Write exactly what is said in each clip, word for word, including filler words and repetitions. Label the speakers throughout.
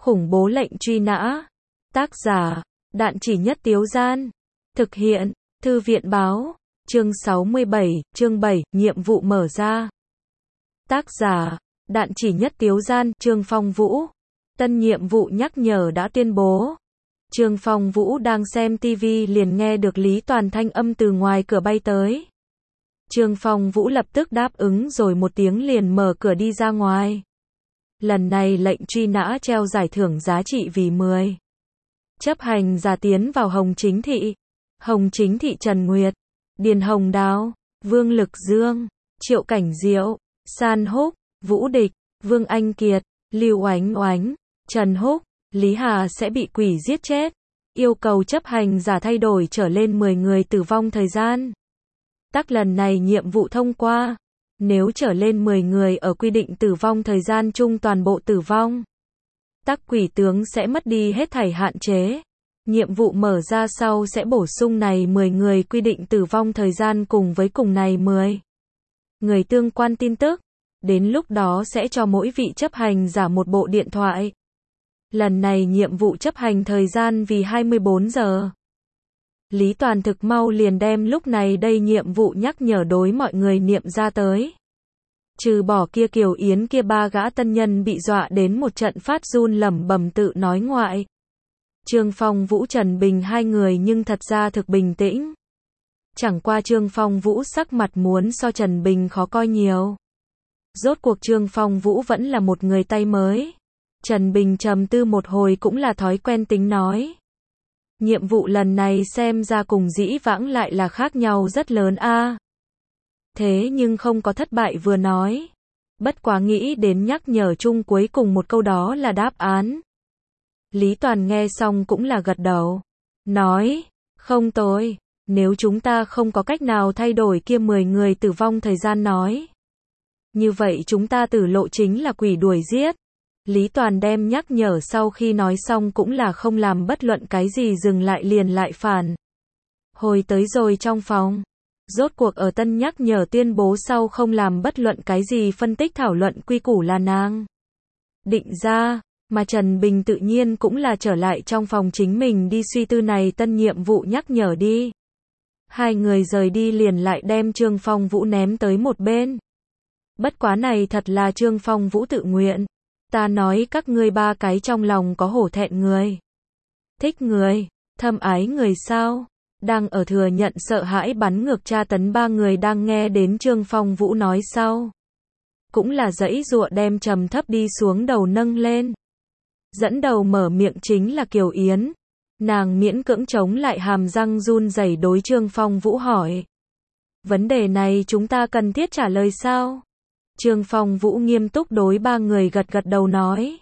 Speaker 1: Khủng bố lệnh truy nã. Tác giả, Đạn Chỉ Nhất Tiếu Gian. Thực hiện, Thư viện Báo. Chương sáu mươi bảy, chương bảy, nhiệm vụ mở ra. Tác giả, Đạn Chỉ Nhất Tiếu Gian, Trương Phong Vũ. Tân nhiệm vụ nhắc nhở đã tuyên bố. Trương Phong Vũ đang xem tivi liền nghe được Lý Toàn thanh âm từ ngoài cửa bay tới. Trương Phong Vũ lập tức đáp ứng rồi một tiếng liền mở cửa đi ra ngoài. Lần này lệnh truy nã treo giải thưởng giá trị vì mười. Chấp hành giả tiến vào Hồng Chính Thị. Hồng Chính Thị Trần Nguyệt, Điền Hồng Đào, Vương Lực Dương, Triệu Cảnh Diệu, San Húc, Vũ Địch, Vương Anh Kiệt, Lưu Oánh Oánh, Trần Húc, Lý Hà sẽ bị quỷ giết chết. Yêu cầu chấp hành giả thay đổi trở lên mười người tử vong thời gian. Tắc lần này nhiệm vụ thông qua. Nếu trở lên mười người ở quy định tử vong thời gian chung toàn bộ tử vong. Tắc quỷ tướng sẽ mất đi hết thảy hạn chế. Nhiệm vụ mở ra sau sẽ bổ sung này mười người quy định tử vong thời gian cùng với cùng này mười người tương quan tin tức. Đến lúc đó sẽ cho mỗi vị chấp hành giả một bộ điện thoại. Lần này nhiệm vụ chấp hành thời gian vì hai mươi bốn giờ. Lý Toàn thực mau liền đem lúc này đây nhiệm vụ nhắc nhở đối mọi người niệm ra tới. Trừ bỏ kia Kiều Yến kia ba gã tân nhân bị dọa đến một trận phát run lẩm bẩm tự nói ngoại. Trương Phong Vũ Trần Bình hai người nhưng thật ra thực bình tĩnh. Chẳng qua Trương Phong Vũ sắc mặt muốn so Trần Bình khó coi nhiều. Rốt cuộc Trương Phong Vũ vẫn là một người tay mới. Trần Bình trầm tư một hồi cũng là thói quen tính nói. Nhiệm vụ lần này xem ra cùng dĩ vãng lại là khác nhau rất lớn a. À. Thế nhưng không có thất bại vừa nói. Bất quá nghĩ đến nhắc nhở chung cuối cùng một câu đó là đáp án. Lý Toàn nghe xong cũng là gật đầu. Nói, không tồi, nếu chúng ta không có cách nào thay đổi kia mười người tử vong thời gian nói. Như vậy chúng ta tử lộ chính là quỷ đuổi giết. Lý Toàn đem nhắc nhở sau khi nói xong cũng là không làm bất luận cái gì dừng lại liền lại phản. Hồi tới rồi trong phòng. Rốt cuộc ở tân nhắc nhở tuyên bố sau không làm bất luận cái gì phân tích thảo luận quy củ là nàng định ra, mà Trần Bình tự nhiên cũng là trở lại trong phòng chính mình đi suy tư này tân nhiệm vụ nhắc nhở đi. Hai người rời đi liền lại đem Trương Phong Vũ ném tới một bên. Bất quá này thật là Trương Phong Vũ tự nguyện. Ta nói các ngươi ba cái trong lòng có hổ thẹn người. Thích người, thâm ái người sao? Đang ở thừa nhận sợ hãi bắn ngược tra tấn ba người đang nghe đến Trương Phong Vũ nói sau. Cũng là giãy giụa đem trầm thấp đi xuống đầu nâng lên. Dẫn đầu mở miệng chính là Kiều Yến. Nàng miễn cưỡng chống lại hàm răng run rẩy đối Trương Phong Vũ hỏi. Vấn đề này chúng ta cần thiết trả lời sao? Trương Phong Vũ nghiêm túc đối ba người gật gật đầu nói.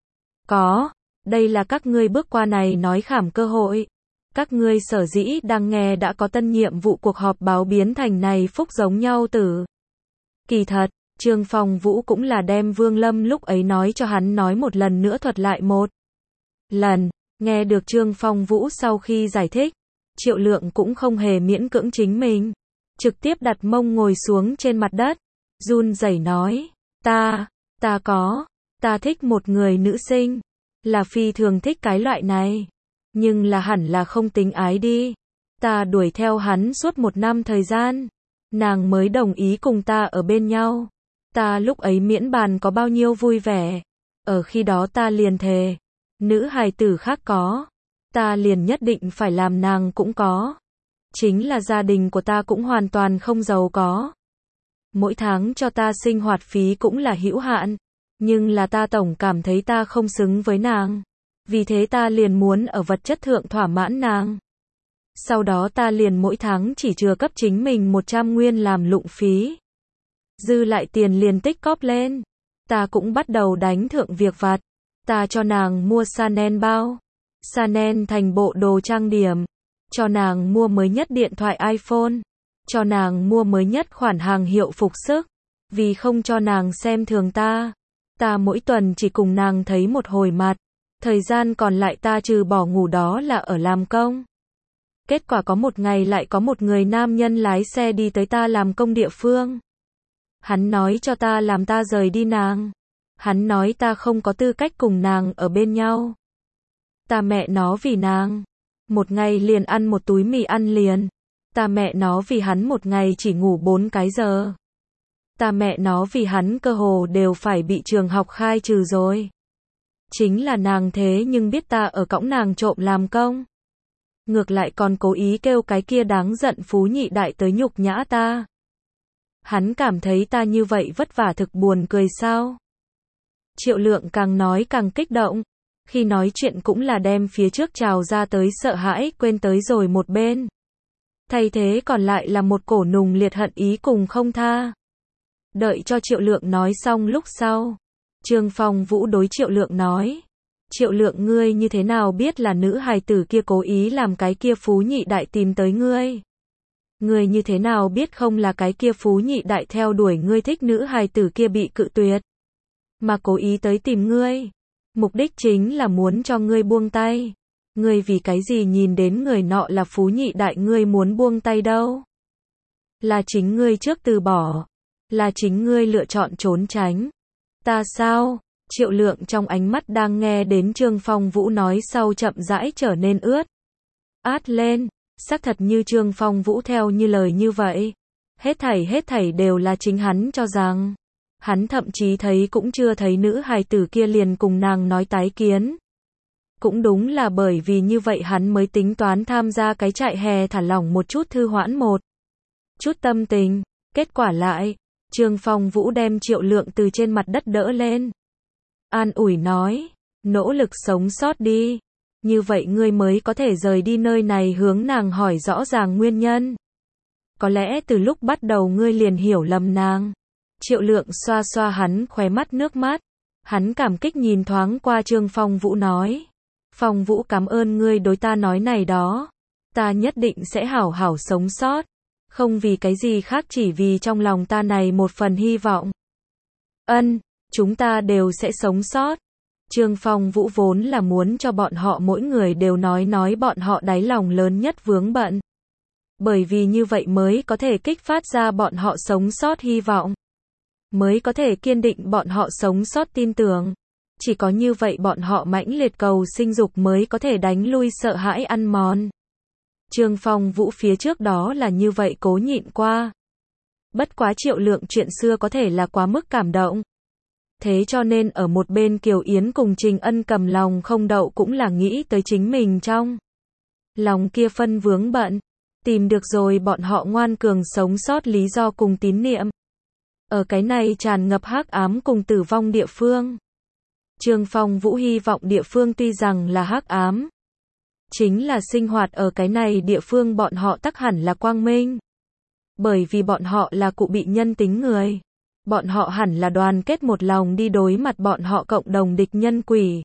Speaker 1: Có, đây là các ngươi bước qua này nói khảm cơ hội. Các ngươi sở dĩ đang nghe đã có tân nhiệm vụ cuộc họp báo biến thành này phúc giống nhau tử. Kỳ thật, Trương Phong Vũ cũng là đem Vương Lâm lúc ấy nói cho hắn nói một lần nữa thuật lại một lần. Nghe được Trương Phong Vũ sau khi giải thích, Triệu Lượng cũng không hề miễn cưỡng chính mình. Trực tiếp đặt mông ngồi xuống trên mặt đất. Run rẩy nói, ta, ta có, ta thích một người nữ sinh, là phi thường thích cái loại này, nhưng là hẳn là không tính ái đi, ta đuổi theo hắn suốt một năm thời gian, nàng mới đồng ý cùng ta ở bên nhau, ta lúc ấy miễn bàn có bao nhiêu vui vẻ, ở khi đó ta liền thề, nữ hài tử khác có, ta liền nhất định phải làm nàng cũng có, chính là gia đình của ta cũng hoàn toàn không giàu có. Mỗi tháng cho ta sinh hoạt phí cũng là hữu hạn, nhưng là ta tổng cảm thấy ta không xứng với nàng. Vì thế ta liền muốn ở vật chất thượng thỏa mãn nàng. Sau đó ta liền mỗi tháng chỉ chừa cấp chính mình một trăm nguyên làm lụng phí. Dư lại tiền liền tích cóp lên. Ta cũng bắt đầu đánh thượng việc vặt. Ta cho nàng mua Chanel bao. Chanel thành bộ đồ trang điểm. Cho nàng mua mới nhất điện thoại iPhone. Cho nàng mua mới nhất khoản hàng hiệu phục sức. Vì không cho nàng xem thường ta. Ta mỗi tuần chỉ cùng nàng thấy một hồi mặt. Thời gian còn lại ta trừ bỏ ngủ đó là ở làm công. Kết quả có một ngày lại có một người nam nhân lái xe đi tới ta làm công địa phương. Hắn nói cho ta làm ta rời đi nàng. Hắn nói ta không có tư cách cùng nàng ở bên nhau. Ta mẹ nó vì nàng. Một ngày liền ăn một túi mì ăn liền. Ta mẹ nó vì hắn một ngày chỉ ngủ bốn cái giờ. Ta mẹ nó vì hắn cơ hồ đều phải bị trường học khai trừ rồi. Chính là nàng thế nhưng biết ta ở cõng nàng trộm làm công. Ngược lại còn cố ý kêu cái kia đáng giận phú nhị đại tới nhục nhã ta. Hắn cảm thấy ta như vậy vất vả thực buồn cười sao? Triệu Lượng càng nói càng kích động. Khi nói chuyện cũng là đem phía trước trào ra tới sợ hãi quên tới rồi một bên. Thay thế còn lại là một cổ nùng liệt hận ý cùng không tha. Đợi cho Triệu Lượng nói xong lúc sau. Trương Phong Vũ đối Triệu Lượng nói. Triệu Lượng ngươi như thế nào biết là nữ hài tử kia cố ý làm cái kia phú nhị đại tìm tới ngươi? Ngươi như thế nào biết không là cái kia phú nhị đại theo đuổi ngươi thích nữ hài tử kia bị cự tuyệt? Mà cố ý tới tìm ngươi. Mục đích chính là muốn cho ngươi buông tay. Ngươi vì cái gì nhìn đến người nọ là phú nhị đại ngươi muốn buông tay đâu? Là chính ngươi trước từ bỏ. Là chính ngươi lựa chọn trốn tránh. Ta sao? Triệu Lượng trong ánh mắt đang nghe đến Trương Phong Vũ nói sau chậm rãi trở nên ướt. Át lên, xác thật như Trương Phong Vũ theo như lời như vậy. Hết thảy hết thảy đều là chính hắn cho rằng. Hắn thậm chí thấy cũng chưa thấy nữ hài tử kia liền cùng nàng nói tái kiến. Cũng đúng là bởi vì như vậy hắn mới tính toán tham gia cái trại hè thả lỏng một chút thư hoãn một chút tâm tình. Kết quả lại, Trương Phong Vũ đem Triệu Lượng từ trên mặt đất đỡ lên. An ủi nói, nỗ lực sống sót đi. Như vậy ngươi mới có thể rời đi nơi này hướng nàng hỏi rõ ràng nguyên nhân. Có lẽ từ lúc bắt đầu ngươi liền hiểu lầm nàng. Triệu Lượng xoa xoa hắn khóe mắt nước mắt. Hắn cảm kích nhìn thoáng qua Trương Phong Vũ nói. Phong Vũ cảm ơn ngươi đối ta nói này đó. Ta nhất định sẽ hảo hảo sống sót. Không vì cái gì khác chỉ vì trong lòng ta này một phần hy vọng. Ân, chúng ta đều sẽ sống sót. Trương Phong Vũ vốn là muốn cho bọn họ mỗi người đều nói nói bọn họ đáy lòng lớn nhất vướng bận. Bởi vì như vậy mới có thể kích phát ra bọn họ sống sót hy vọng. Mới có thể kiên định bọn họ sống sót tin tưởng. Chỉ có như vậy bọn họ mãnh liệt cầu sinh dục mới có thể đánh lui sợ hãi ăn mòn. Trương Phong Vũ phía trước đó là như vậy cố nhịn qua. Bất quá Triệu Lượng chuyện xưa có thể là quá mức cảm động. Thế cho nên ở một bên Kiều Yến cùng Trình Ân cầm lòng không đậu cũng là nghĩ tới chính mình trong lòng kia phân vướng bận. Tìm được rồi bọn họ ngoan cường sống sót lý do cùng tín niệm. Ở cái này tràn ngập hắc ám cùng tử vong địa phương. Trương Phong Vũ hy vọng địa phương tuy rằng là hắc ám. Chính là sinh hoạt ở cái này địa phương bọn họ tắc hẳn là quang minh. Bởi vì bọn họ là cụ bị nhân tính người. Bọn họ hẳn là đoàn kết một lòng đi đối mặt bọn họ cộng đồng địch nhân quỷ.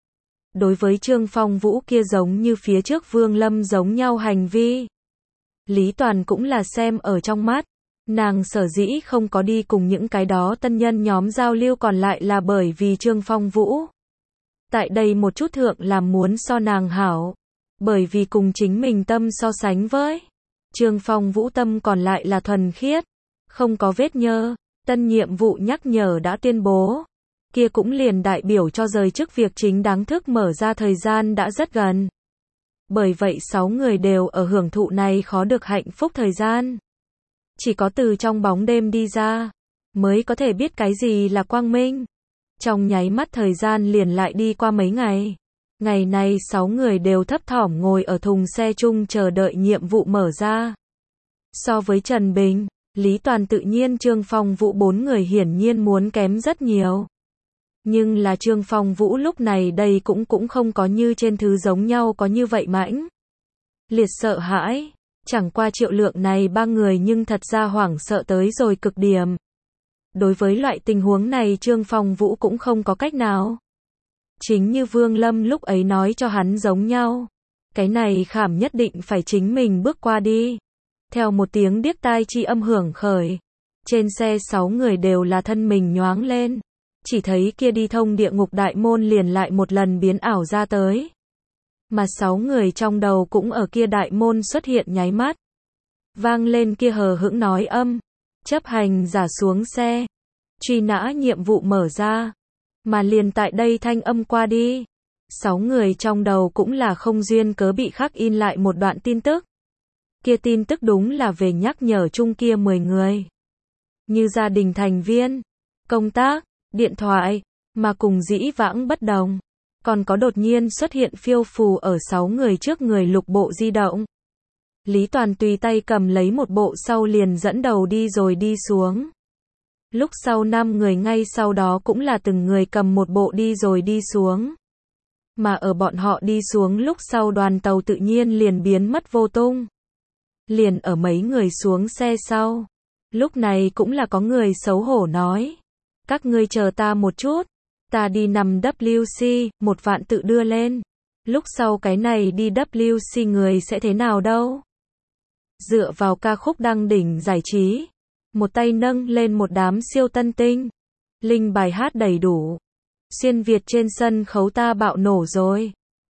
Speaker 1: Đối với Trương Phong Vũ kia giống như phía trước Vương Lâm giống nhau hành vi. Lý Toàn cũng là xem ở trong mắt. Nàng sở dĩ không có đi cùng những cái đó tân nhân nhóm giao lưu còn lại là bởi vì Trương Phong Vũ. Tại đây một chút thượng làm muốn so nàng hảo. Bởi vì cùng chính mình tâm so sánh với. Trương Phong Vũ tâm còn lại là thuần khiết. Không có vết nhơ. Tân nhiệm vụ nhắc nhở đã tuyên bố. Kia cũng liền đại biểu cho rời chức việc chính đáng thức mở ra thời gian đã rất gần. Bởi vậy sáu người đều ở hưởng thụ này khó được hạnh phúc thời gian. Chỉ có từ trong bóng đêm đi ra, mới có thể biết cái gì là quang minh. Trong nháy mắt thời gian liền lại đi qua mấy ngày. Ngày này sáu người đều thấp thỏm ngồi ở thùng xe chung chờ đợi nhiệm vụ mở ra. So với Trần Bình, Lý Toàn tự nhiên Trương Phong Vũ bốn người hiển nhiên muốn kém rất nhiều. Nhưng là Trương Phong Vũ lúc này đây cũng cũng không có như trên thứ giống nhau có như vậy mãnh liệt sợ hãi. Chẳng qua Triệu Lượng này ba người nhưng thật ra hoảng sợ tới rồi cực điểm. Đối với loại tình huống này Trương Phong Vũ cũng không có cách nào. Chính như Vương Lâm lúc ấy nói cho hắn giống nhau. Cái này khảm nhất định phải chính mình bước qua đi. Theo một tiếng điếc tai chi âm hưởng khởi. Trên xe sáu người đều là thân mình nhoáng lên. Chỉ thấy kia đi thông địa ngục đại môn liền lại một lần biến ảo ra tới. Mà sáu người trong đầu cũng ở kia đại môn xuất hiện nháy mắt. Vang lên kia hờ hững nói âm. Chấp hành giả xuống xe. Truy nã nhiệm vụ mở ra. Mà liền tại đây thanh âm qua đi. Sáu người trong đầu cũng là không duyên cớ bị khắc in lại một đoạn tin tức. Kia tin tức đúng là về nhắc nhở chung kia mười người. Như gia đình thành viên, công tác, điện thoại, mà cùng dĩ vãng bất đồng. Còn có đột nhiên xuất hiện phiêu phù ở sáu người trước người lục bộ di động. Lý Toàn tùy tay cầm lấy một bộ sau liền dẫn đầu đi rồi đi xuống. Lúc sau năm người ngay sau đó cũng là từng người cầm một bộ đi rồi đi xuống. Mà ở bọn họ đi xuống lúc sau đoàn tàu tự nhiên liền biến mất vô tung. Liền ở mấy người xuống xe sau. Lúc này cũng là có người xấu hổ nói. Các ngươi chờ ta một chút. Ta đi nằm W C, một vạn tự đưa lên. Lúc sau cái này đi W C người sẽ thế nào đâu? Dựa vào ca khúc đăng đỉnh giải trí. Một tay nâng lên một đám siêu tân tinh. Linh bài hát đầy đủ. Xuyên Việt trên sân khấu ta bạo nổ rồi.